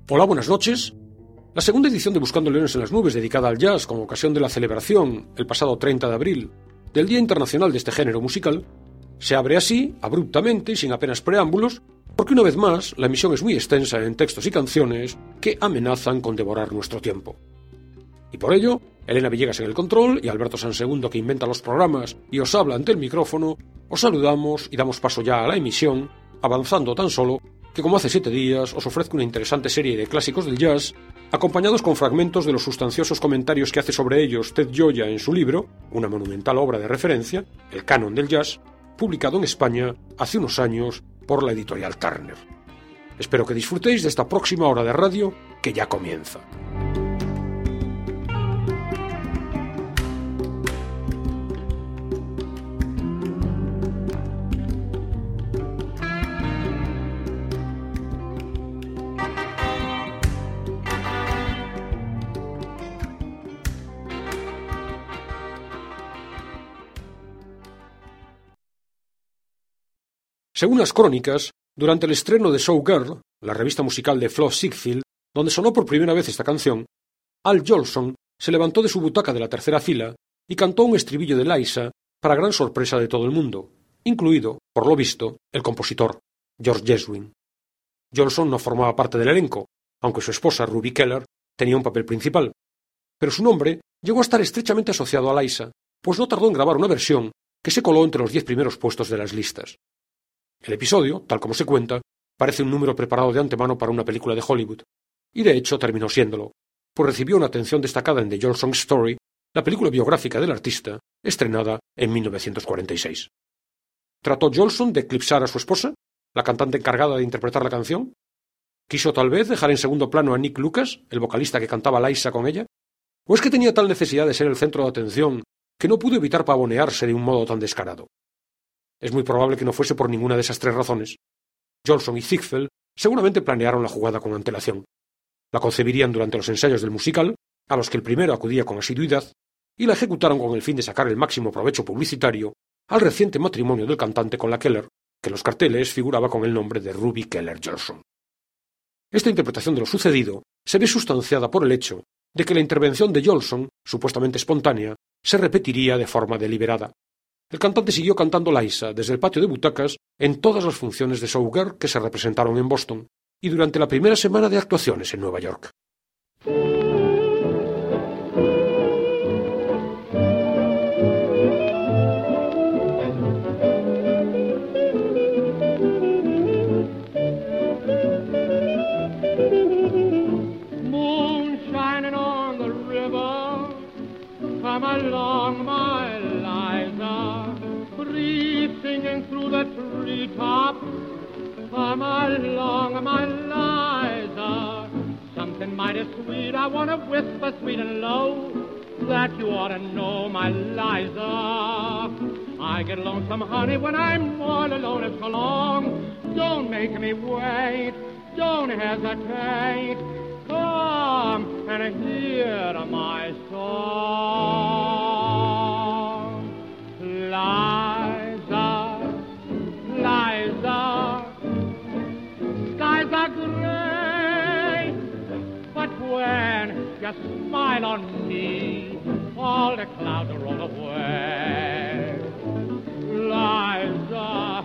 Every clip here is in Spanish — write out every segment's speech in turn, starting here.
Hola, buenas noches. La segunda edición de Buscando Leones en las Nubes, dedicada al jazz con ocasión de la celebración, el pasado 30 de abril, del Día Internacional de este género musical, se abre así, abruptamente y sin apenas preámbulos, porque una vez más la emisión es muy extensa en textos y canciones que amenazan con devorar nuestro tiempo. Y por ello, Elena Villegas en el control y Alberto Sansegundo, que inventa los programas y os habla ante el micrófono, os saludamos y damos paso ya a la emisión, avanzando tan solo que, como hace 7 días, os ofrezco una interesante serie de clásicos del jazz, acompañados con fragmentos de los sustanciosos comentarios que hace sobre ellos Ted Gioia en su libro, una monumental obra de referencia, El Canon del Jazz, publicado en España hace unos años por la editorial Turner. Espero que disfrutéis de esta próxima hora de radio que ya comienza. Según las crónicas, durante el estreno de Showgirl, la revista musical de Flo Ziegfeld, donde sonó por primera vez esta canción, Al Jolson se levantó de su butaca de la tercera fila y cantó un estribillo de Liza para gran sorpresa de todo el mundo, incluido, por lo visto, el compositor, George Gershwin. Jolson no formaba parte del elenco, aunque su esposa, Ruby Keller, tenía un papel principal, pero su nombre llegó a estar estrechamente asociado a Liza, pues no tardó en grabar una versión que se coló entre los 10 primeros puestos de las listas. El episodio, tal como se cuenta, parece un número preparado de antemano para una película de Hollywood, y de hecho terminó siéndolo, pues recibió una atención destacada en The Jolson Story, la película biográfica del artista, estrenada en 1946. ¿Trató Jolson de eclipsar a su esposa, la cantante encargada de interpretar la canción? ¿Quiso tal vez dejar en segundo plano a Nick Lucas, el vocalista que cantaba Liza con ella? ¿O es que tenía tal necesidad de ser el centro de atención que no pudo evitar pavonearse de un modo tan descarado? Es muy probable que no fuese por ninguna de esas tres razones. Jolson y Ziegfeld seguramente planearon la jugada con antelación. La concebirían durante los ensayos del musical, a los que el primero acudía con asiduidad, y la ejecutaron con el fin de sacar el máximo provecho publicitario al reciente matrimonio del cantante con la Keller, que en los carteles figuraba con el nombre de Ruby Keller Jolson. Esta interpretación de lo sucedido se ve sustanciada por el hecho de que la intervención de Jolson, supuestamente espontánea, se repetiría de forma deliberada. El cantante siguió cantando Liza desde el patio de butacas en todas las funciones de Showgirl que se representaron en Boston y durante la primera semana de actuaciones en Nueva York. Moon shining on the river, come along, my Liza, breeze singing through the treetops, come along, my Liza, something mighty sweet I want to whisper sweet and low, that you ought to know, my Liza. I get lonesome, honey, when I'm all alone, it's so long. Don't make me wait, don't hesitate, come and hear my song. Liza, Liza, skies are gray, but when you smile on me, all the clouds roll away. Liza,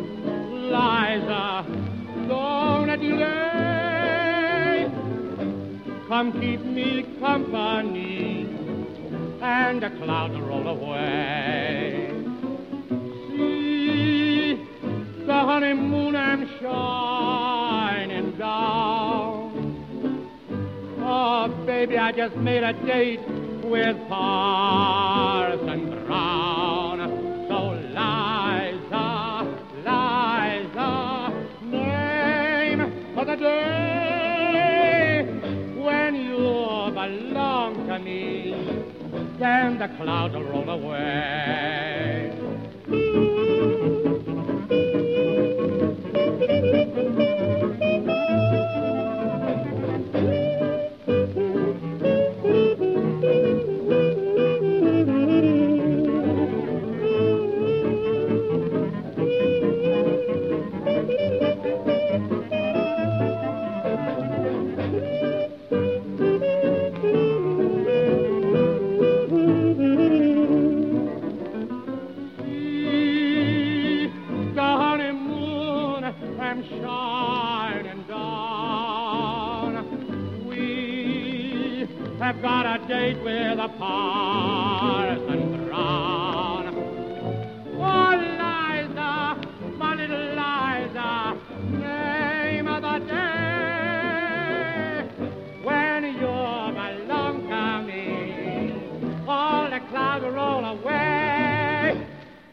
Liza, don't delay, come keep me company, and the clouds roll away. See the honeymoon and shining down. Oh, baby, I just made a date with Parson Brown. So Liza, Liza, name of the day when you belong to me, then the clouds will roll away. shining down. We have got a date with a Parson Brown. Oh, Liza, my little Liza, name of the day when you're along coming, all the clouds roll away.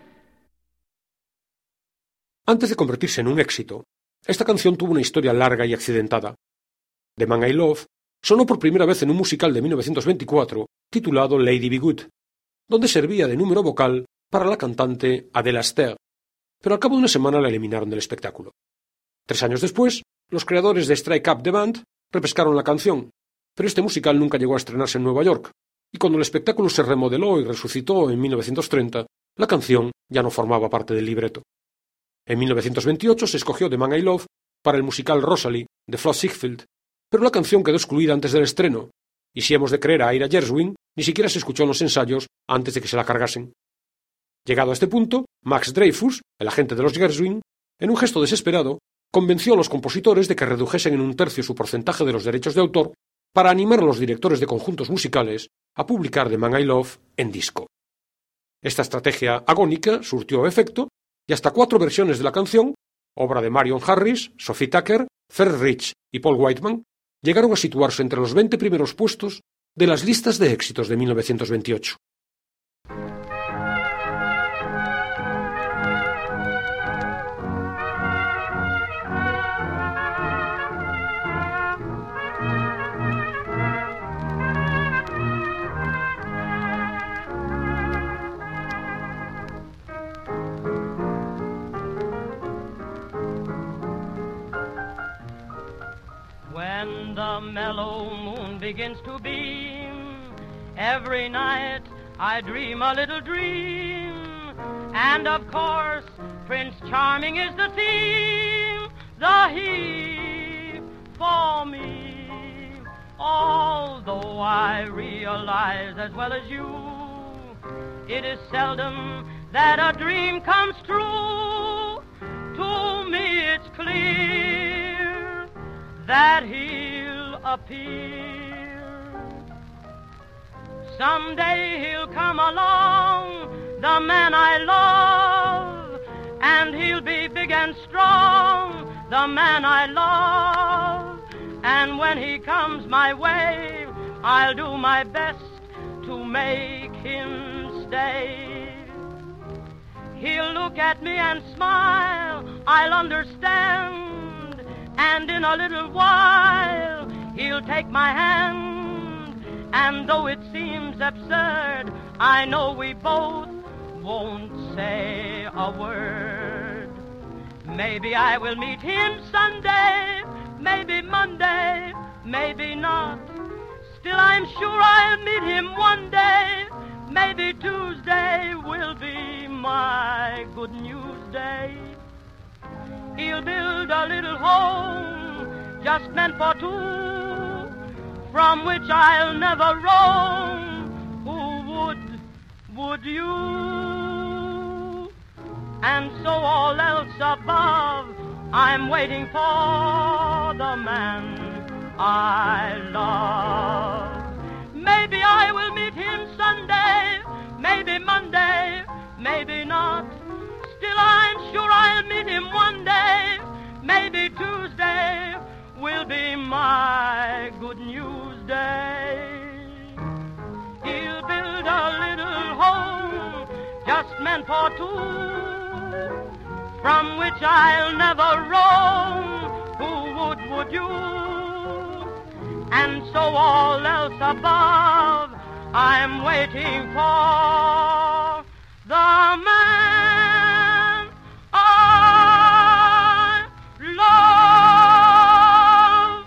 Antes de convertirse en un éxito, esta canción tuvo una historia larga y accidentada. The Man I Love sonó por primera vez en un musical de 1924 titulado Lady Be Good, donde servía de número vocal para la cantante Adele Astaire, pero al cabo de una semana la eliminaron del espectáculo. 3 años después, los creadores de Strike Up the Band repescaron la canción, pero este musical nunca llegó a estrenarse en Nueva York, y cuando el espectáculo se remodeló y resucitó en 1930, la canción ya no formaba parte del libreto. En 1928 se escogió The Man I Love para el musical Rosalie de Flo Ziegfeld, pero la canción quedó excluida antes del estreno, y si hemos de creer a Ira Gershwin, ni siquiera se escuchó en los ensayos antes de que se la cargasen. Llegado a este punto, Max Dreyfus, el agente de los Gershwin, en un gesto desesperado, convenció a los compositores de que redujesen en 1/3 su porcentaje de los derechos de autor para animar a los directores de conjuntos musicales a publicar The Man I Love en disco. Esta estrategia agónica surtió efecto, y hasta 4 versiones de la canción, obra de Marion Harris, Sophie Tucker, Fred Rich y Paul Whiteman, llegaron a situarse entre los 20 primeros puestos de las listas de éxitos de 1928. When the mellow moon begins to beam, every night I dream a little dream. And of course, Prince Charming is the theme, the he for me. Although I realize as well as you, it is seldom that a dream comes true. To me it's clear that he'll appear. Someday he'll come along, the man I love, and he'll be big and strong, the man I love. And when he comes my way, I'll do my best to make him stay. He'll look at me and smile, I'll understand, and in a little while he'll take my hand. And though it seems absurd, I know we both won't say a word. Maybe I will meet him Sunday, maybe Monday, maybe not. Still I'm sure I'll meet him one day. Maybe Tuesday will be my good news day. He'll build a little home just meant for two, from which I'll never roam. Who would you? And so all else above, I'm waiting for the man I love. Maybe I will meet him Sunday, maybe Monday, maybe not. Still I'm sure I'll meet him one day. Maybe Tuesday will be my good news day. He'll build a little home just meant for two, from which I'll never roam. Who would you? And so all else above, I'm waiting for the man I love.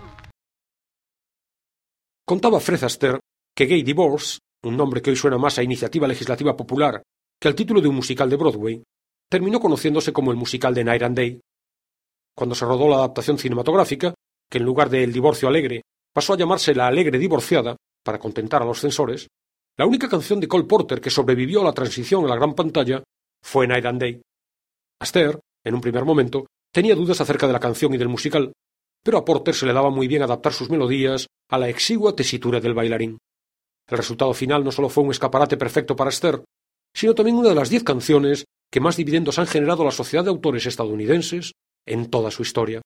Contaba Fred Astaire que Gay Divorce, un nombre que hoy suena más a iniciativa legislativa popular que al título de un musical de Broadway, terminó conociéndose como el musical de Night and Day. Cuando se rodó la adaptación cinematográfica, que en lugar de El divorcio alegre pasó a llamarse La alegre divorciada, para contentar a los censores, la única canción de Cole Porter que sobrevivió a la transición a la gran pantalla fue Night and Day. Astaire, en un primer momento, tenía dudas acerca de la canción y del musical, pero a Porter se le daba muy bien adaptar sus melodías a la exigua tesitura del bailarín. El resultado final no solo fue un escaparate perfecto para Esther, sino también una de las 10 canciones que más dividendos han generado la sociedad de autores estadounidenses en toda su historia.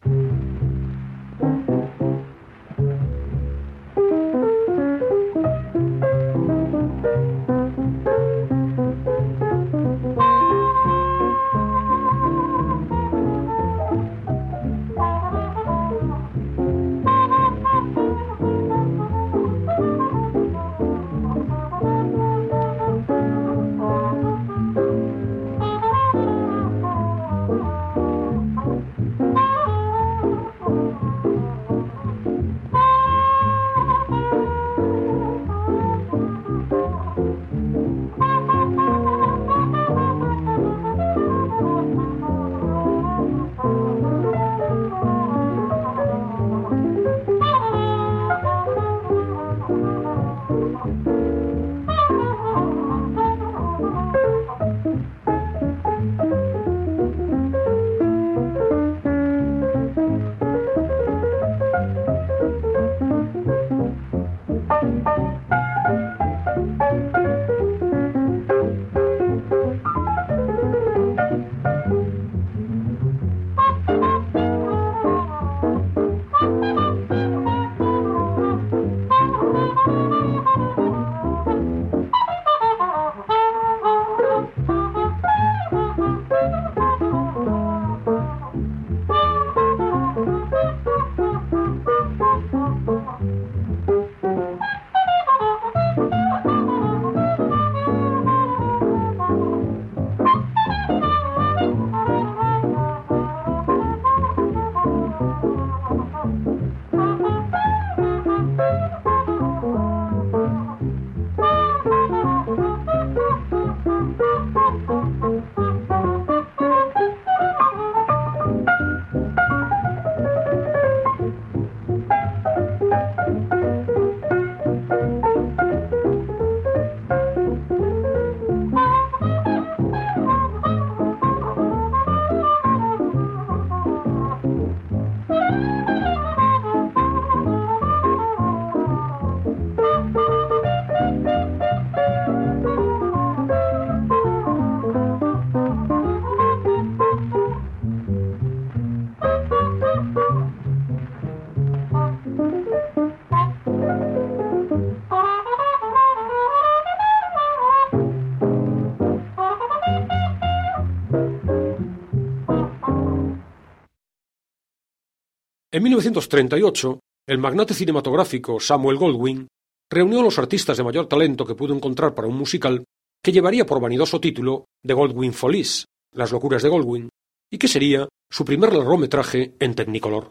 En 1938, el magnate cinematográfico Samuel Goldwyn reunió a los artistas de mayor talento que pudo encontrar para un musical que llevaría por vanidoso título The Goldwyn Follies, Las locuras de Goldwyn, y que sería su primer largometraje en Technicolor.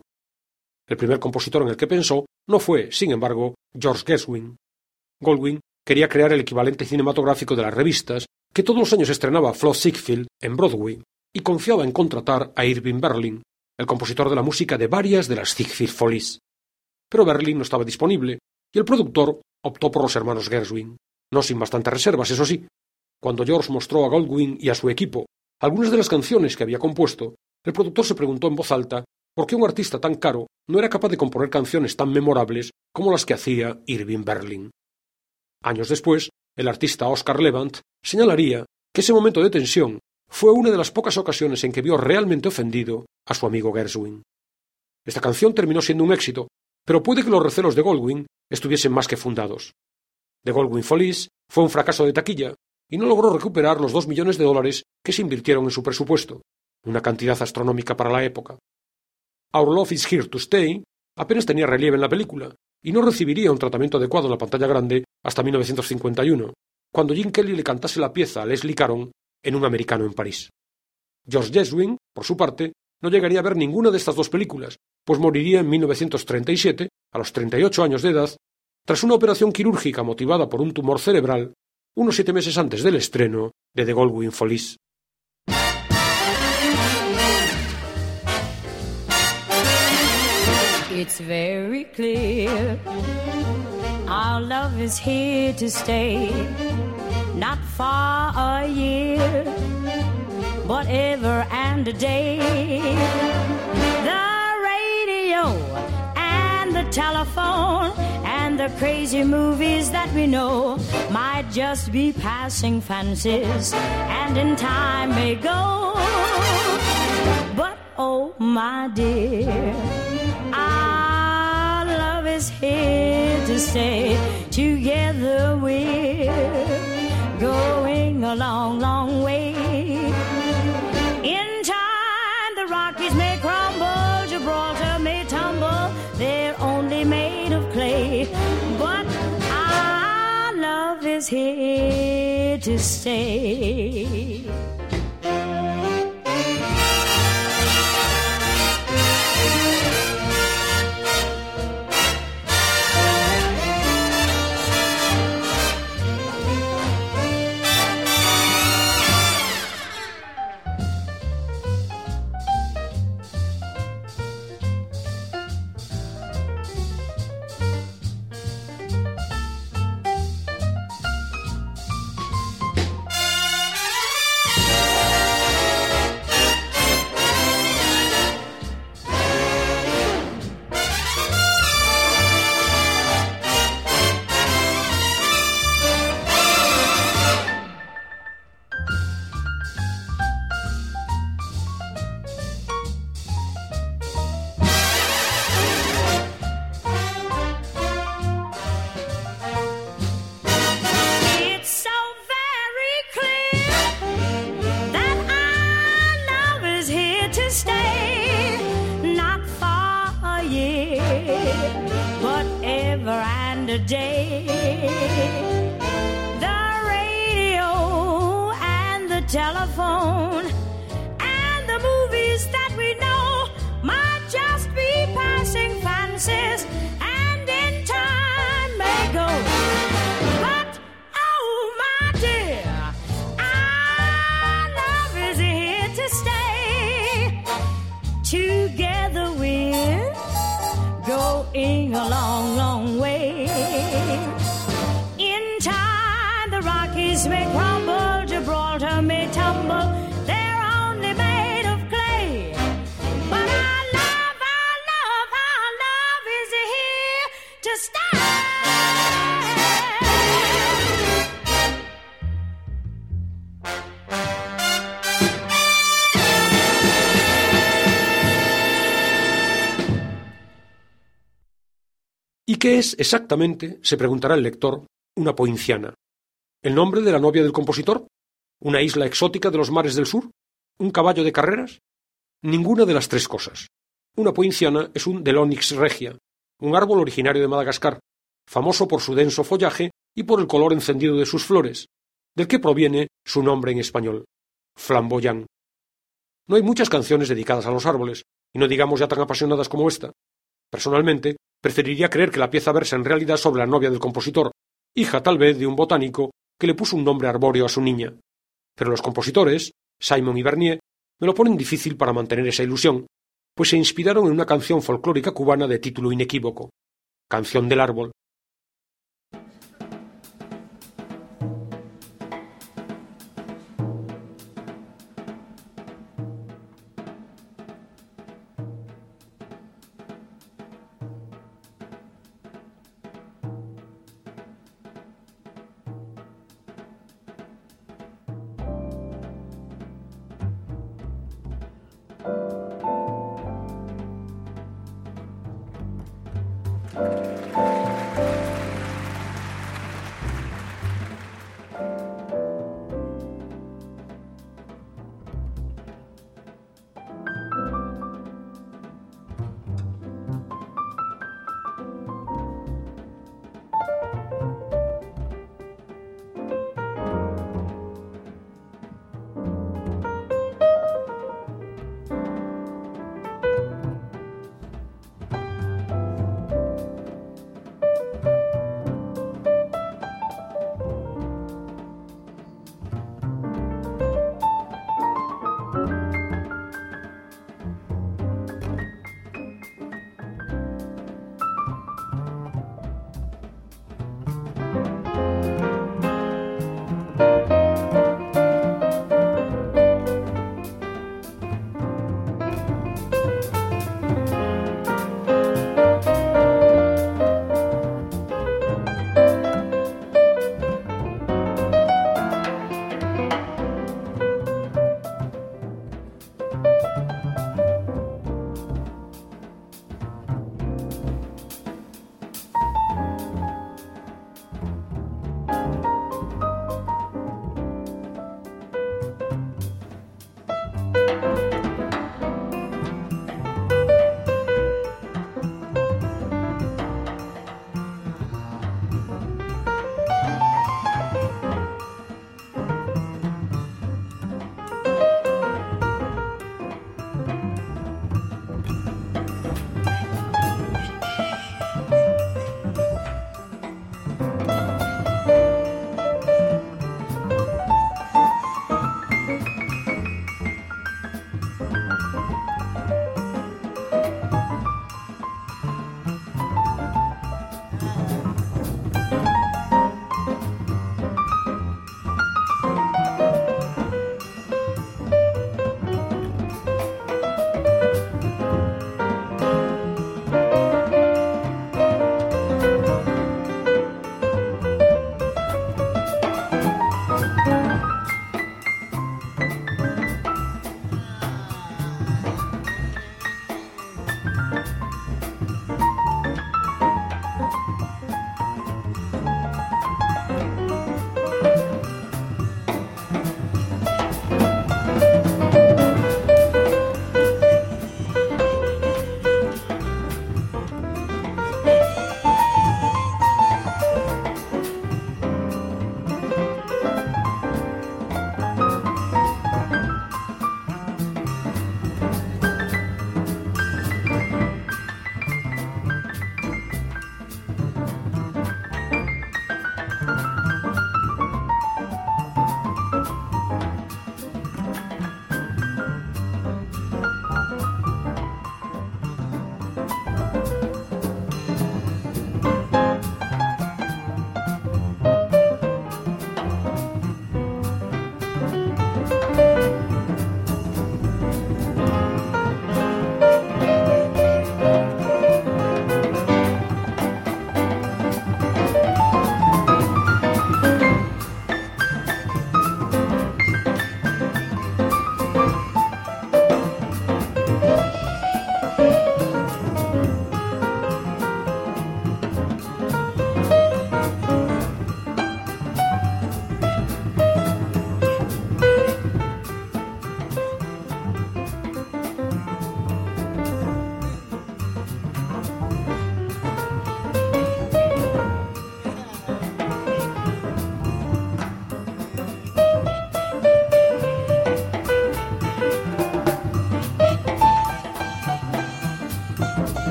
El primer compositor en el que pensó no fue, sin embargo, George Gershwin. Goldwyn quería crear el equivalente cinematográfico de las revistas que todos los años estrenaba Flo Ziegfeld en Broadway, y confiaba en contratar a Irving Berlin, el compositor de la música de varias de las Ziegfeld Follies. Pero Berlin no estaba disponible, y el productor optó por los hermanos Gershwin, no sin bastantes reservas, eso sí. Cuando George mostró a Goldwyn y a su equipo algunas de las canciones que había compuesto, el productor se preguntó en voz alta por qué un artista tan caro no era capaz de componer canciones tan memorables como las que hacía Irving Berlin. Años después, el artista Oscar Levant señalaría que ese momento de tensión fue una de las pocas ocasiones en que vio realmente ofendido a su amigo Gershwin. Esta canción terminó siendo un éxito, pero puede que los recelos de Goldwyn estuviesen más que fundados. The Goldwyn Follies fue un fracaso de taquilla y no logró recuperar los $2 millones que se invirtieron en su presupuesto, una cantidad astronómica para la época. Our Love is Here to Stay apenas tenía relieve en la película y no recibiría un tratamiento adecuado en la pantalla grande hasta 1951, cuando Gene Kelly le cantase la pieza a Leslie Caron en Un americano en París. George Gershwin, por su parte, no llegaría a ver ninguna de estas dos películas, pues moriría en 1937, a los 38 años de edad, tras una operación quirúrgica motivada por un tumor cerebral, unos 7 meses antes del estreno de The Goldwyn Follies. It's very clear our love is here to stay, not for a year, but ever and a day. telephone and the crazy movies that we know might just be passing fancies and in time may go. But oh my dear, our love is here to stay. Together we're going a long, long way. In time the Rockies may crumble, Gibraltar may tumble, they're only made of clay. But our love is here to stay. Telephone and the movies that we know might just be passing fancies and in time may go. But oh my dear, our love is here to stay. Together we're going a long, long way. In time the Rockies may crumble, Gibraltar may tumble, they're only made of clay. But our love is here to stay. ¿Y qué es exactamente, se preguntará el lector, una poinciana? ¿El nombre de la novia del compositor? ¿Una isla exótica de los mares del sur? ¿Un caballo de carreras? Ninguna de las tres cosas. Una poinciana es un Delonix regia, un árbol originario de Madagascar, famoso por su denso follaje y por el color encendido de sus flores, del que proviene su nombre en español, flamboyant. No hay muchas canciones dedicadas a los árboles, y no digamos ya tan apasionadas como esta. Personalmente, preferiría creer que la pieza versa en realidad sobre la novia del compositor, hija tal vez de un botánico que le puso un nombre arbóreo a su niña. Pero los compositores, Simon y Bernier, me lo ponen difícil para mantener esa ilusión, pues se inspiraron en una canción folclórica cubana de título inequívoco, Canción del Árbol.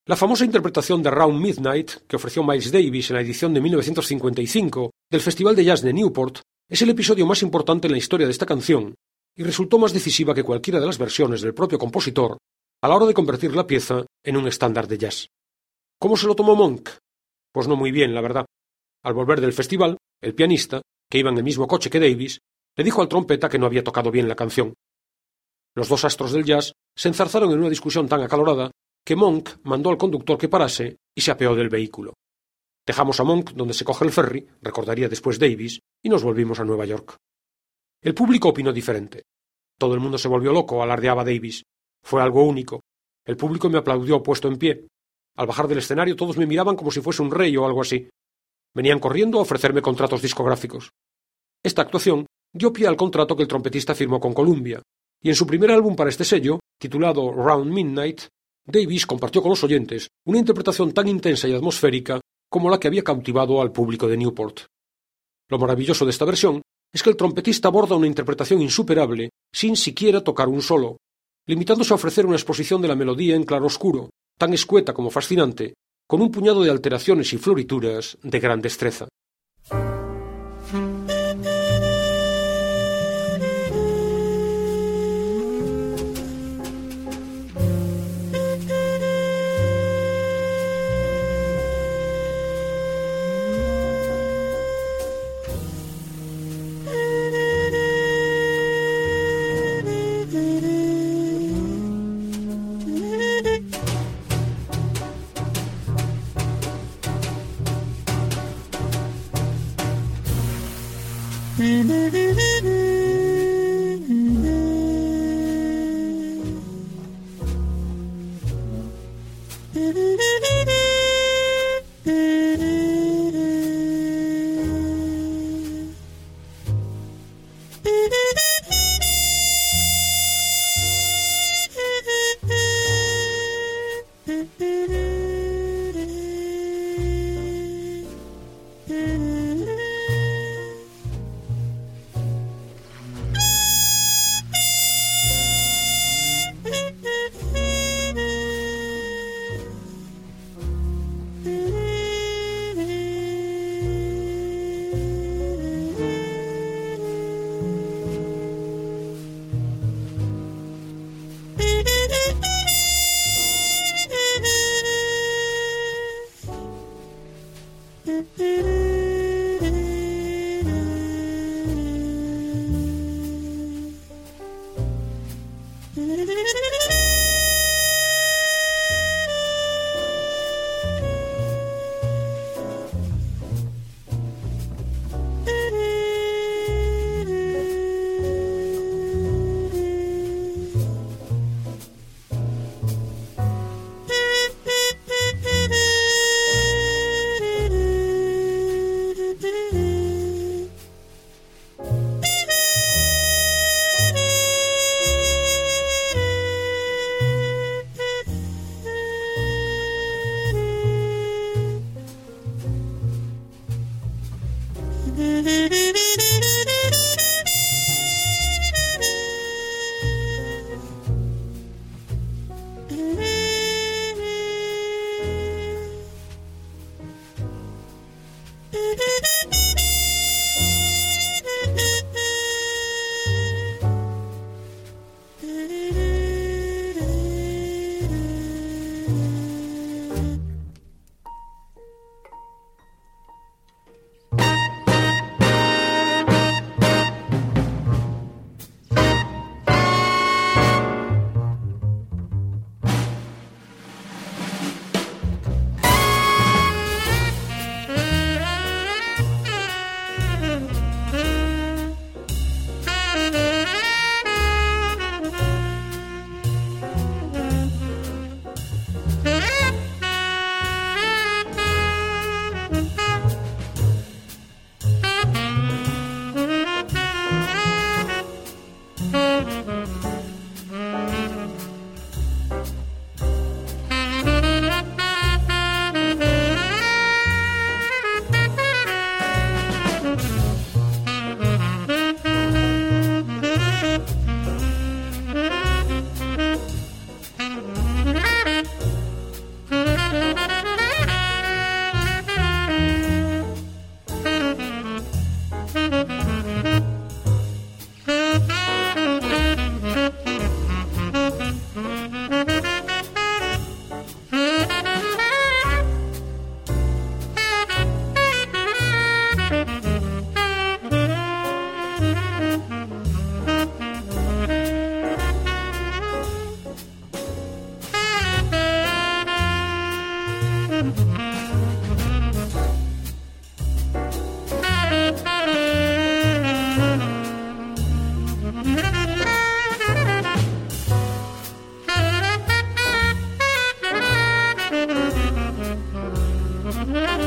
La famosa interpretación de Round Midnight que ofreció Miles Davis en la edición de 1955 del Festival de Jazz de Newport es el episodio más importante en la historia de esta canción y resultó más decisiva que cualquiera de las versiones del propio compositor a la hora de convertir la pieza en un estándar de jazz. ¿Cómo se lo tomó Monk? Pues no muy bien, la verdad. Al volver del festival, el pianista, que iba en el mismo coche que Davis, le dijo al trompeta que no había tocado bien la canción. Los dos astros del jazz se enzarzaron en una discusión tan acalorada que Monk mandó al conductor que parase y se apeó del vehículo. Dejamos a Monk donde se coge el ferry, recordaría después Davis, y nos volvimos a Nueva York. El público opinó diferente. Todo el mundo se volvió loco, alardeaba Davis. Fue algo único. El público me aplaudió puesto en pie. Al bajar del escenario todos me miraban como si fuese un rey o algo así. Venían corriendo a ofrecerme contratos discográficos. Esta actuación dio pie al contrato que el trompetista firmó con Columbia, y en su primer álbum para este sello, titulado Round Midnight, Davis compartió con los oyentes una interpretación tan intensa y atmosférica como la que había cautivado al público de Newport. Lo maravilloso de esta versión es que el trompetista aborda una interpretación insuperable sin siquiera tocar un solo, limitándose a ofrecer una exposición de la melodía en claroscuro, tan escueta como fascinante, con un puñado de alteraciones y florituras de gran destreza.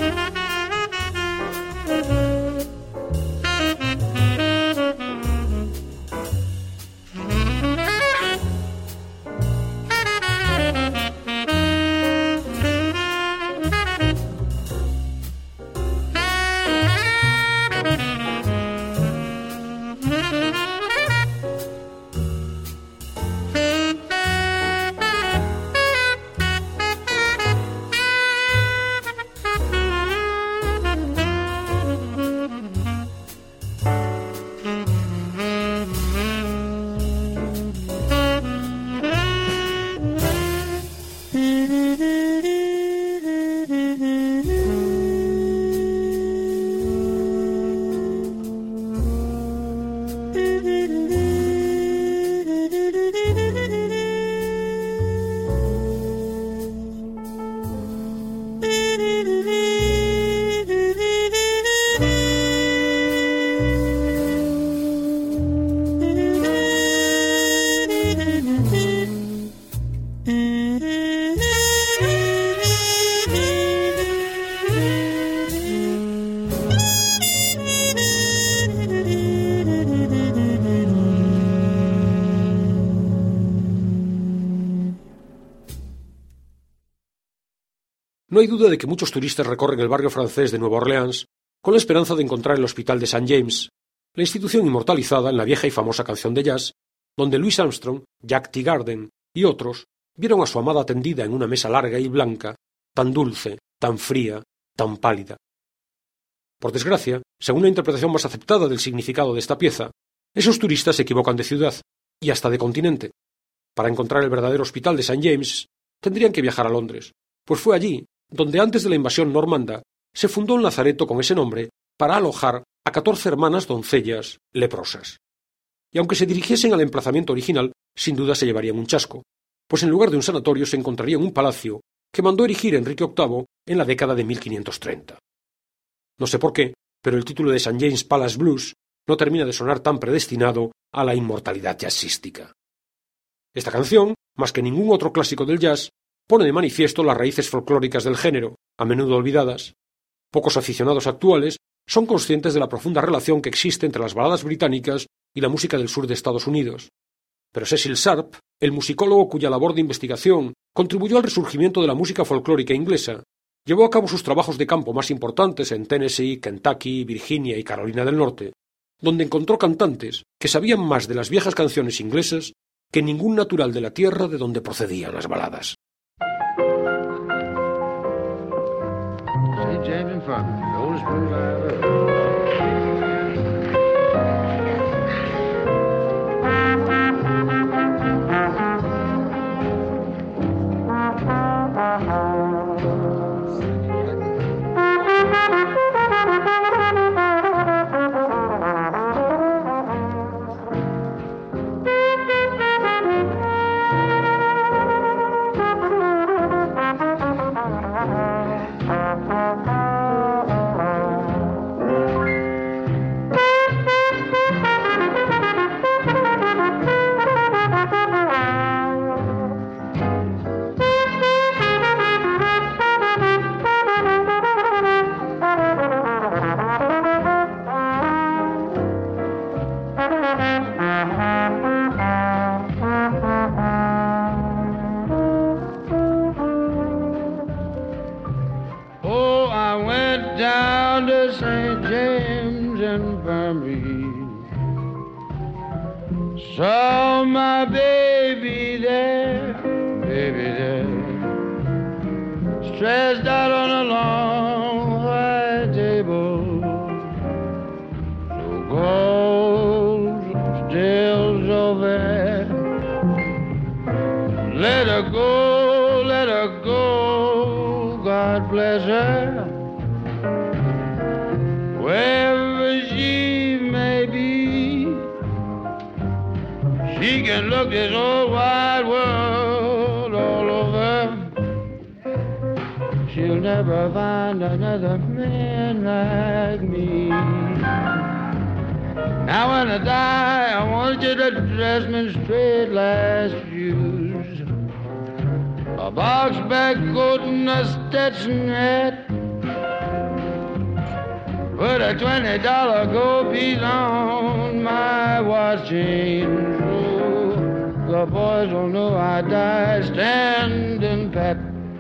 No hay duda de que muchos turistas recorren el barrio francés de Nueva Orleans con la esperanza de encontrar el Hospital de St. James, la institución inmortalizada en la vieja y famosa canción de jazz, donde Louis Armstrong, Jack Teagarden y otros vieron a su amada tendida en una mesa larga y blanca, tan dulce, tan fría, tan pálida. Por desgracia, según la interpretación más aceptada del significado de esta pieza, esos turistas se equivocan de ciudad, y hasta de continente. Para encontrar el verdadero Hospital de St. James, tendrían que viajar a Londres, pues fue allí donde antes de la invasión normanda se fundó un lazareto con ese nombre para alojar a 14 hermanas doncellas leprosas. Y aunque se dirigiesen al emplazamiento original, sin duda se llevarían un chasco, pues en lugar de un sanatorio se encontrarían un palacio que mandó erigir Enrique VIII en la década de 1530. No sé por qué, pero el título de St. James Palace Blues no termina de sonar tan predestinado a la inmortalidad jazzística. Esta canción, más que ningún otro clásico del jazz, pone de manifiesto las raíces folclóricas del género, a menudo olvidadas. Pocos aficionados actuales son conscientes de la profunda relación que existe entre las baladas británicas y la música del sur de Estados Unidos. Pero Cecil Sharp, el musicólogo cuya labor de investigación contribuyó al resurgimiento de la música folclórica inglesa, llevó a cabo sus trabajos de campo más importantes en Tennessee, Kentucky, Virginia y Carolina del Norte, donde encontró cantantes que sabían más de las viejas canciones inglesas que ningún natural de la tierra de donde procedían las baladas. St. James and Fun, the oldest blues I ever heard. Saw my baby there, stretched out on a long white table, so cold, still so fair. Let her go, God bless her, wherever she may be. She can look this old wide world all over. She'll never find another man like me. Now when I die, I want you to dress me in straight last shoes, a box back coat and a Stetson hat, a $20 gold piece on my watch chain. So the boys will know I died standing pat.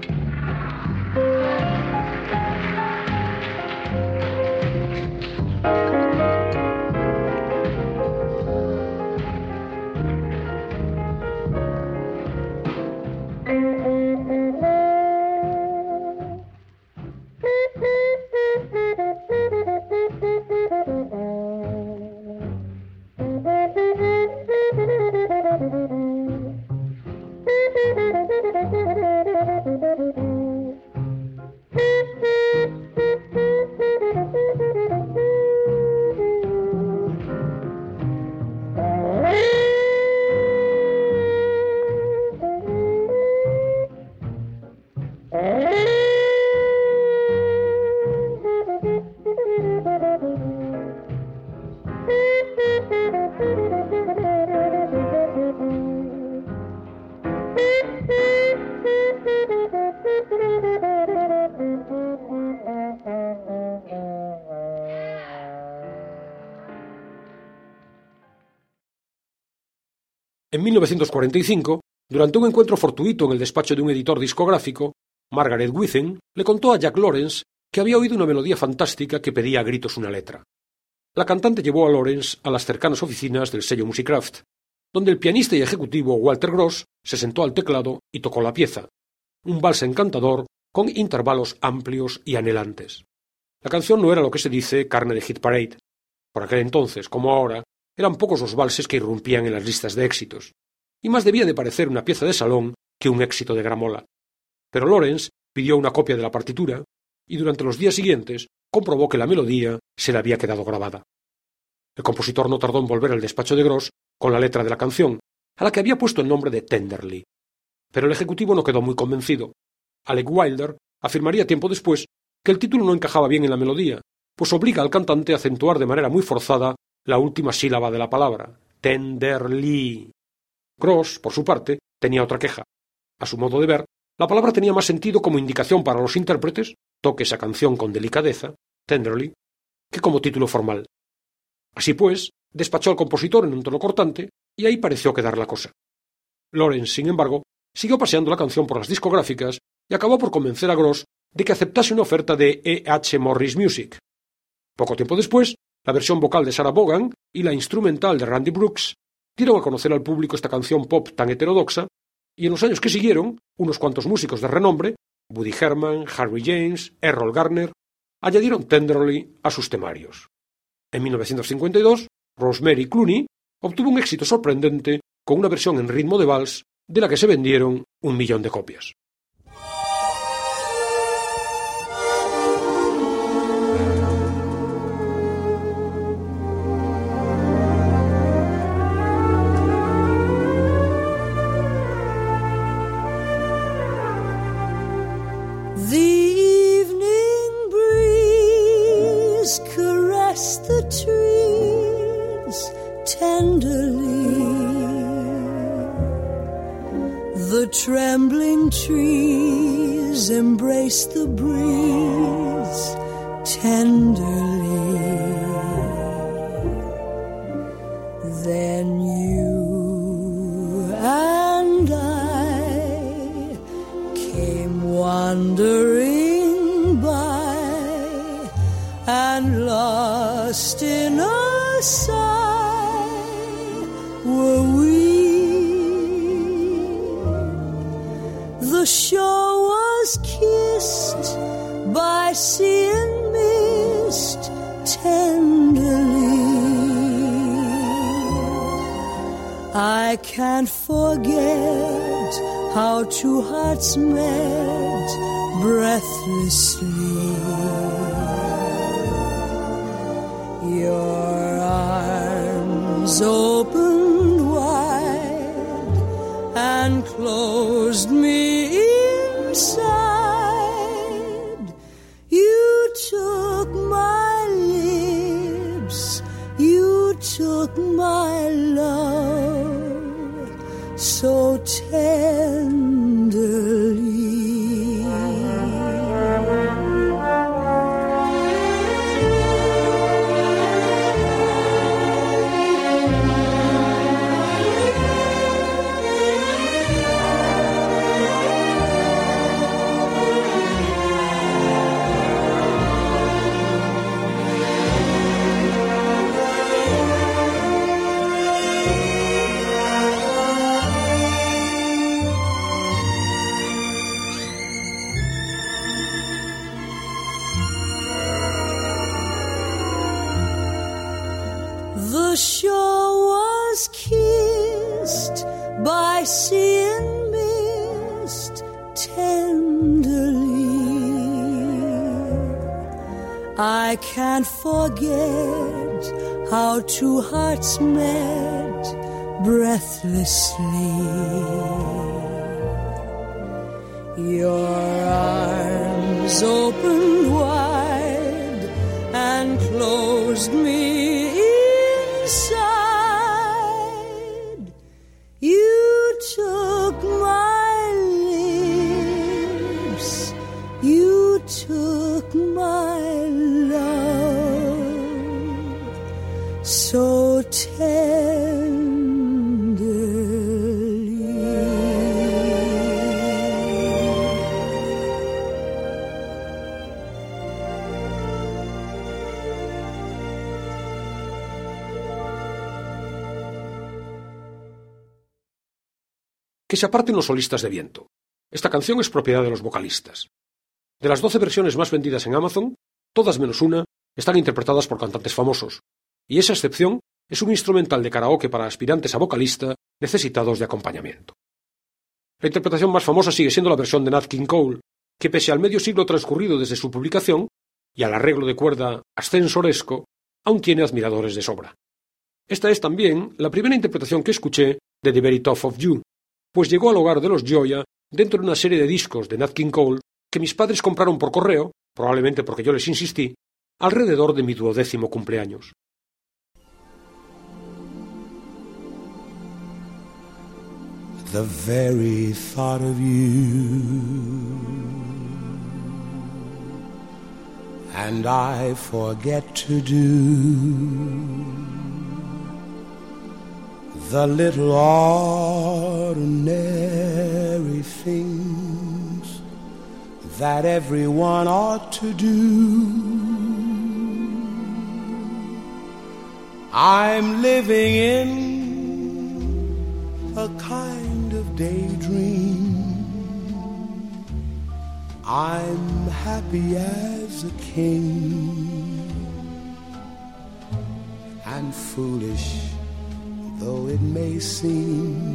En 1945, durante un encuentro fortuito en el despacho de un editor discográfico, Margaret Withen le contó a Jack Lawrence que había oído una melodía fantástica que pedía a gritos una letra. La cantante llevó a Lawrence a las cercanas oficinas del sello Musicraft, donde el pianista y ejecutivo Walter Gross se sentó al teclado y tocó la pieza, un vals encantador con intervalos amplios y anhelantes. La canción no era lo que se dice carne de hit parade. Por aquel entonces, como ahora, eran pocos los valses que irrumpían en las listas de éxitos, y más debía de parecer una pieza de salón que un éxito de gramola. Pero Lawrence pidió una copia de la partitura, y durante los días siguientes comprobó que la melodía se le había quedado grabada. El compositor no tardó en volver al despacho de Gross con la letra de la canción, a la que había puesto el nombre de Tenderly. Pero el ejecutivo no quedó muy convencido. Alec Wilder afirmaría tiempo después que el título no encajaba bien en la melodía, pues obliga al cantante a acentuar de manera muy forzada la última sílaba de la palabra, Tenderly. Gross, por su parte, tenía otra queja. A su modo de ver, la palabra tenía más sentido como indicación para los intérpretes, toque esa canción con delicadeza, Tenderly, que como título formal. Así pues, despachó al compositor en un tono cortante, y ahí pareció quedar la cosa. Lawrence, sin embargo, siguió paseando la canción por las discográficas y acabó por convencer a Gross de que aceptase una oferta de E.H. Morris Music. Poco tiempo después, la versión vocal de Sarah Vaughan y la instrumental de Randy Brooks dieron a conocer al público esta canción pop tan heterodoxa, y en los años que siguieron, unos cuantos músicos de renombre, Woody Herman, Harry James, Errol Garner, añadieron Tenderly a sus temarios. En 1952, Rosemary Clooney obtuvo un éxito sorprendente con una versión en ritmo de vals de la que se vendieron 1 millón de copias. The trees tenderly, the trembling trees embrace the breeze tenderly. Then you and I came wandering by, and lost in a sigh were we. The shore was kissed by sea and mist tenderly. I can't forget how two hearts met breathlessly. Your arms opened wide and closed me inside. You took my lips, you took my love so tenderly. the shore was kissed by sea and mist tenderly. I can't forget how two hearts met breathlessly. Your arms opened wide and closed me inside. You took my lips, you took my love so Que se aparten los solistas de viento. Esta canción es propiedad de los vocalistas. De las 12 versiones más vendidas en Amazon, todas menos una están interpretadas por cantantes famosos, y esa excepción es un instrumental de karaoke para aspirantes a vocalista necesitados de acompañamiento. La interpretación más famosa sigue siendo la versión de Nat King Cole, que pese al medio siglo transcurrido desde su publicación y al arreglo de cuerda ascensoresco, aún tiene admiradores de sobra. Esta es también la primera interpretación que escuché de The Very Top of You, pues llegó al hogar de los Gioia dentro de una serie de discos de Nat King Cole que mis padres compraron por correo, probablemente porque yo les insistí, alrededor de mi 12º cumpleaños. The very thought of you, and I forget to do the little ordinary things that everyone ought to do. I'm living in a kind of daydream. I'm happy as a king, and foolish though it may seem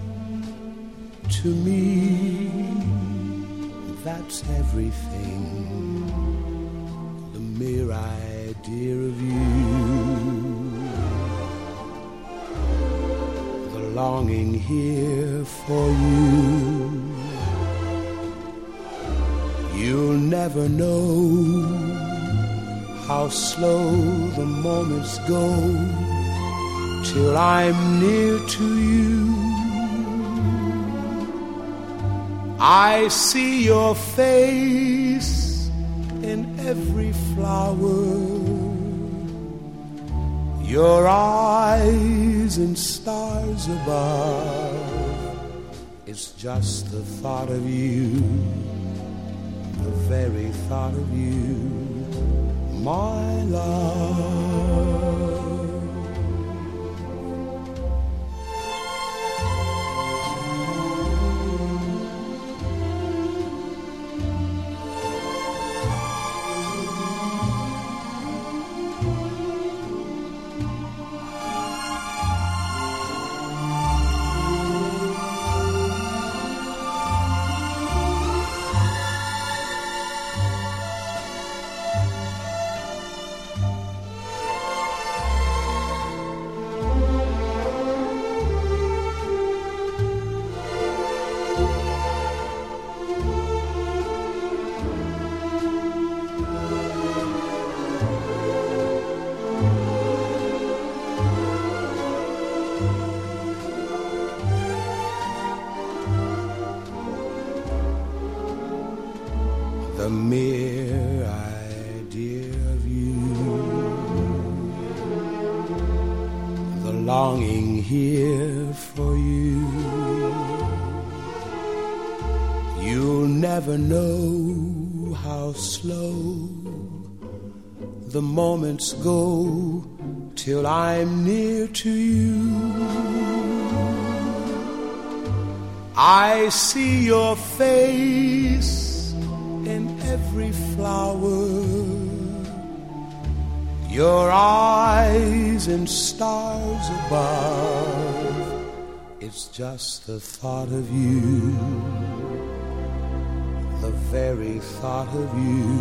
to me, that's everything. The mere idea of you, the longing here for you. You'll never know how slow the moments go till I'm near to you. I see your face in every flower, your eyes in stars above. It's just the thought of you, the very thought of you, my love. The mere idea of you, the longing here for you. You'll never know how slow the moments go till I'm near to you. I see your face in every flower, your eyes and stars above. It's just the thought of you, the very thought of you,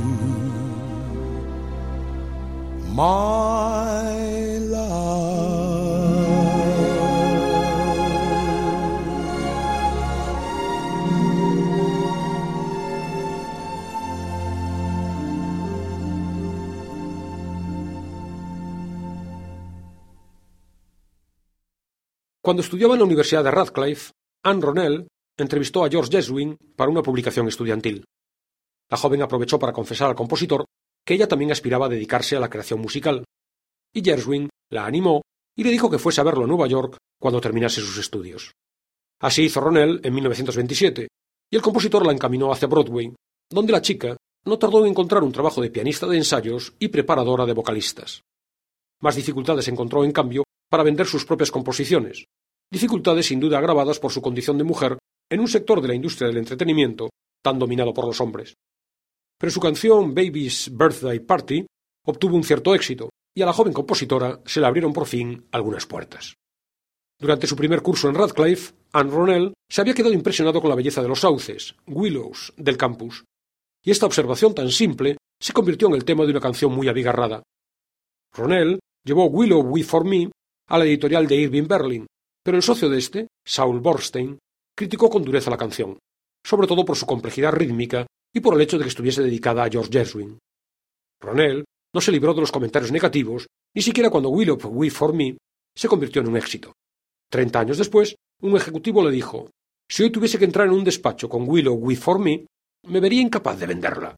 my love. Cuando estudiaba en la Universidad de Radcliffe, Anne Ronell entrevistó a George Gershwin para una publicación estudiantil. La joven aprovechó para confesar al compositor que ella también aspiraba a dedicarse a la creación musical, y Gershwin la animó y le dijo que fuese a verlo a Nueva York cuando terminase sus estudios. Así hizo Ronell en 1927, y el compositor la encaminó hacia Broadway, donde la chica no tardó en encontrar un trabajo de pianista de ensayos y preparadora de vocalistas. Más dificultades encontró, en cambio, para vender sus propias composiciones, dificultades sin duda agravadas por su condición de mujer en un sector de la industria del entretenimiento tan dominado por los hombres. Pero su canción Baby's Birthday Party obtuvo un cierto éxito, y a la joven compositora se le abrieron por fin algunas puertas. Durante su primer curso en Radcliffe, Anne Ronell se había quedado impresionado con la belleza de los sauces, willows, del campus, y esta observación tan simple se convirtió en el tema de una canción muy abigarrada. Ronell llevó Willow Weep for Me a la editorial de Irving Berlin, pero el socio de este, Saul Borstein, criticó con dureza la canción, sobre todo por su complejidad rítmica y por el hecho de que estuviese dedicada a George Gershwin. Ronell no se libró de los comentarios negativos, ni siquiera cuando Willow Weep for Me se convirtió en un éxito. 30 años después, un ejecutivo le dijo: si hoy tuviese que entrar en un despacho con Willow Weep for Me, me vería incapaz de venderla.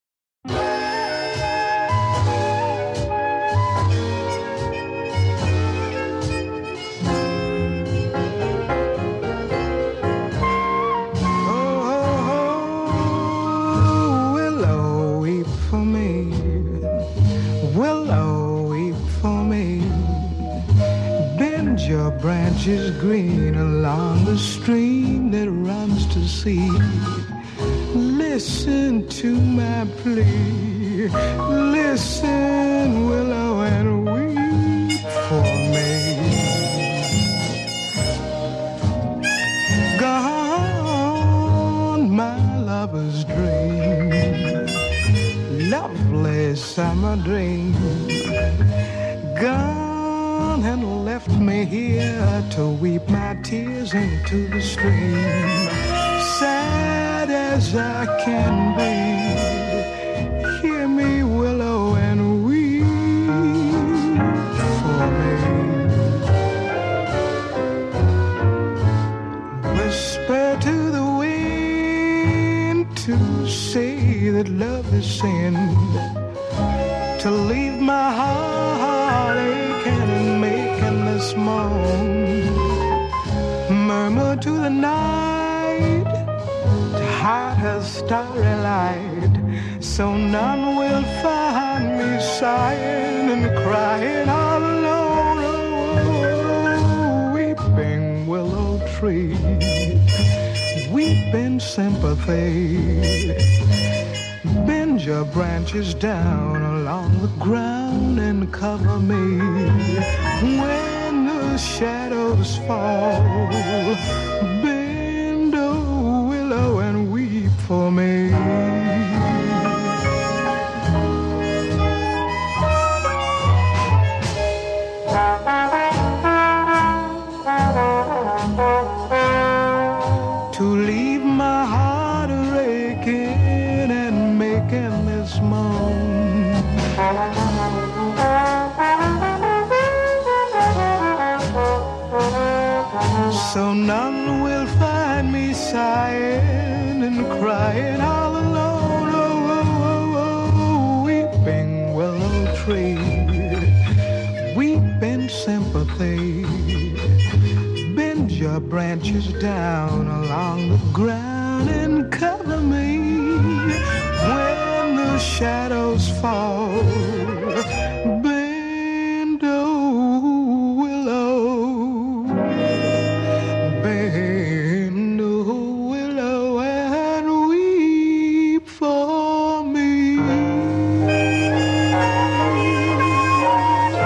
Your branches green along the stream that runs to sea. Listen to my plea. Listen, willow, and weep for me. Gone, my lover's dream. Lovely summer dream. Gone and left me here to weep my tears into the stream. Sad as I can be, hear me, willow, and weep for me. Whisper to the wind to say that love is sin, to leave my heart aching and making this moan. Murmur to the night to hide her starry light, so none will find me sighing and crying all alone. Oh, weeping willow tree, weep in sympathy. Bend your branches down along the ground and cover me. When the shadows fall, bend, oh willow, and weep for me. To leave my heart aching and making this moan. So none will find me sighing and crying all alone. Oh, oh, oh, oh, weeping willow tree, weep in sympathy. Bend your branches down along the ground and cover me. When the shadows fall, bend, oh willow, bend, oh willow, and weep for me.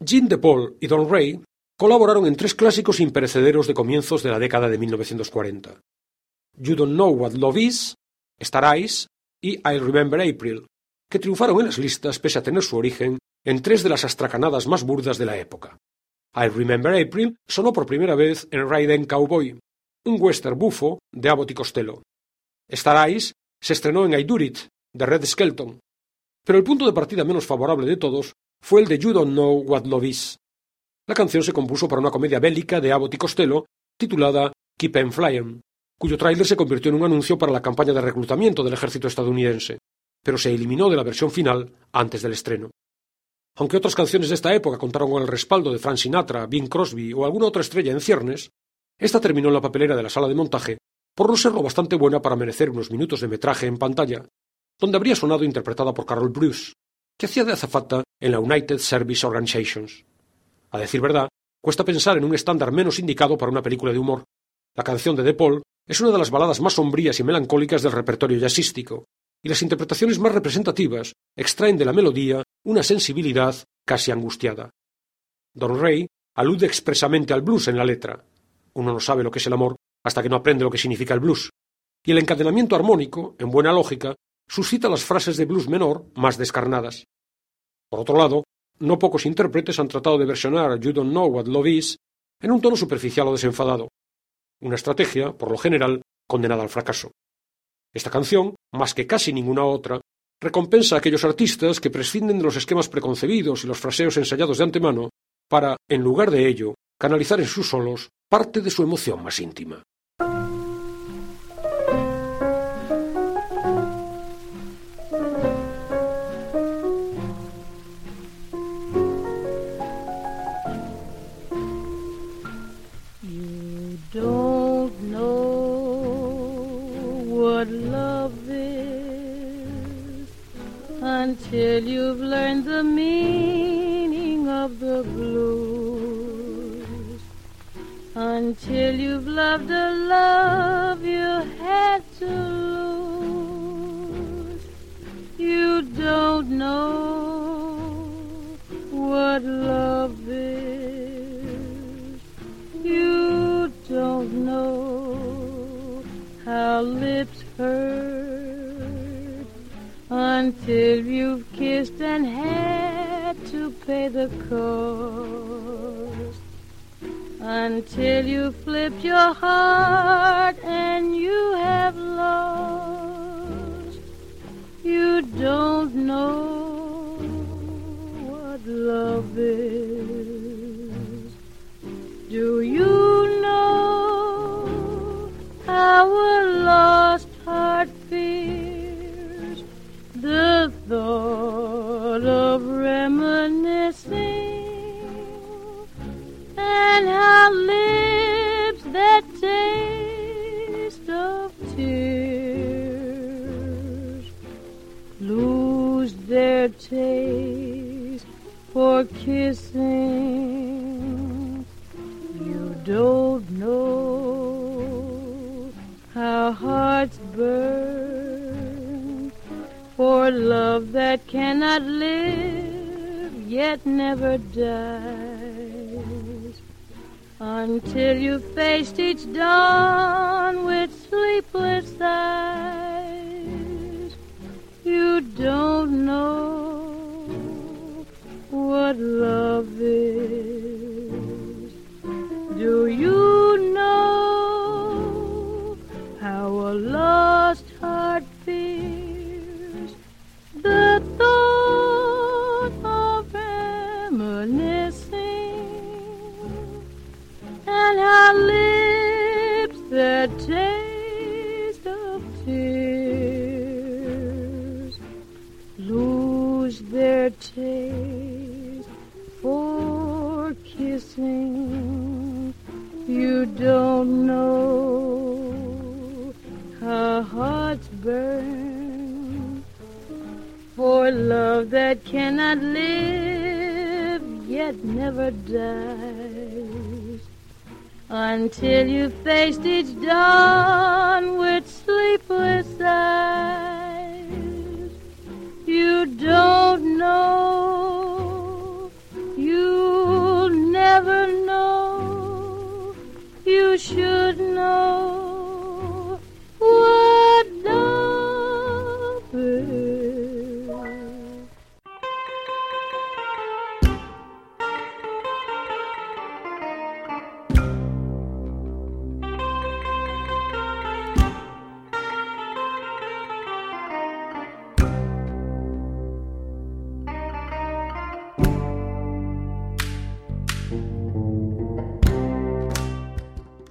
Gene DePaul y Don Ray colaboraron en 3 clásicos imperecederos de comienzos de la década de 1940. You Don't Know What Love Is, Star Eyes y I Remember April, que triunfaron en las listas pese a tener su origen en 3 de las astracanadas más burdas de la época. I Remember April sonó por primera vez en Riding Cowboy, un western bufo de Abbott y Costello. Star Eyes se estrenó en I Do It, de Red Skelton, pero el punto de partida menos favorable de todos fue el de You Don't Know What Love Is. La canción se compuso para una comedia bélica de Abbott y Costello titulada Keep 'Em Flyin', cuyo tráiler se convirtió en un anuncio para la campaña de reclutamiento del ejército estadounidense, pero se eliminó de la versión final antes del estreno. Aunque otras canciones de esta época contaron con el respaldo de Frank Sinatra, Bing Crosby o alguna otra estrella en ciernes, esta terminó en la papelera de la sala de montaje por no ser lo bastante buena para merecer unos minutos de metraje en pantalla, donde habría sonado interpretada por Carol Bruce, que hacía de azafata en la United Service Organizations. A decir verdad, cuesta pensar en un estándar menos indicado para una película de humor. La canción de DePaul es una de las baladas más sombrías y melancólicas del repertorio jazzístico, y las interpretaciones más representativas extraen de la melodía una sensibilidad casi angustiada. Don Ray alude expresamente al blues en la letra. Uno no sabe lo que es el amor hasta que no aprende lo que significa el blues, y el encadenamiento armónico, en buena lógica, suscita las frases de blues menor más descarnadas. Por otro lado, no pocos intérpretes han tratado de versionar You Don't Know What Love Is en un tono superficial o desenfadado, una estrategia, por lo general, condenada al fracaso. Esta canción, más que casi ninguna otra, recompensa a aquellos artistas que prescinden de los esquemas preconcebidos y los fraseos ensayados de antemano para, en lugar de ello, canalizar en sus solos parte de su emoción más íntima. Until you've learned the meaning of the blues, until you've loved a love you had to lose, you don't know what love is. You don't know how lips hurt until you've kissed and had to pay the cost, until you flipped your heart and you have lost. You don't know what love is. Do you know how a lost heart feels? The thought of reminiscing, and how lips that taste of tears lose their taste for kissing. You don't know how hearts burn for love that cannot live yet never dies, until you faced each dawn with sleepless eyes. You don't know what love is. Do you know how a lost heart feels? The thought of reminiscing, and how lips that taste of tears lose their taste for kissing. You don't know how hearts burn for love that cannot live yet never dies, until you faced each dawn with sleepless eyes. You don't know, you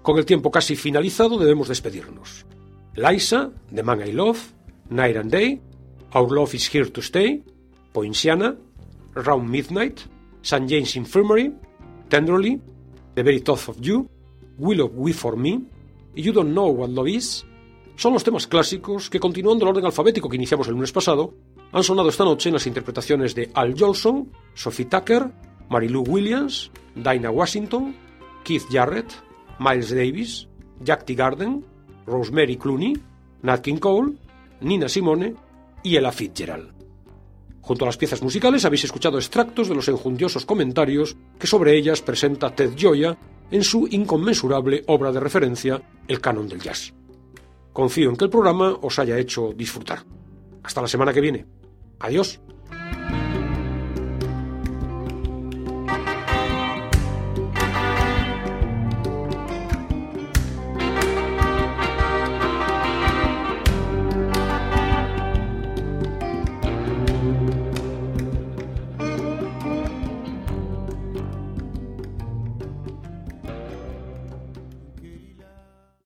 Con el tiempo casi finalizado debemos despedirnos. Liza, The Man I Love, Night and Day, Our Love is Here to Stay, Poinciana, Round Midnight, St. James Infirmary, Tenderly, The Very Thought of You, Will We For Me y You Don't Know What Love Is son los temas clásicos que, continuando el orden alfabético que iniciamos el lunes pasado, han sonado esta noche en las interpretaciones de Al Jolson, Sophie Tucker, Mary Lou Williams, Dinah Washington, Keith Jarrett, Miles Davis, Jack Teagarden, Rosemary Clooney, Nat King Cole, Nina Simone y Ella Fitzgerald. Junto a las piezas musicales habéis escuchado extractos de los enjundiosos comentarios que sobre ellas presenta Ted Gioia en su inconmensurable obra de referencia, El Canon del Jazz. Confío en que el programa os haya hecho disfrutar. Hasta la semana que viene. Adiós.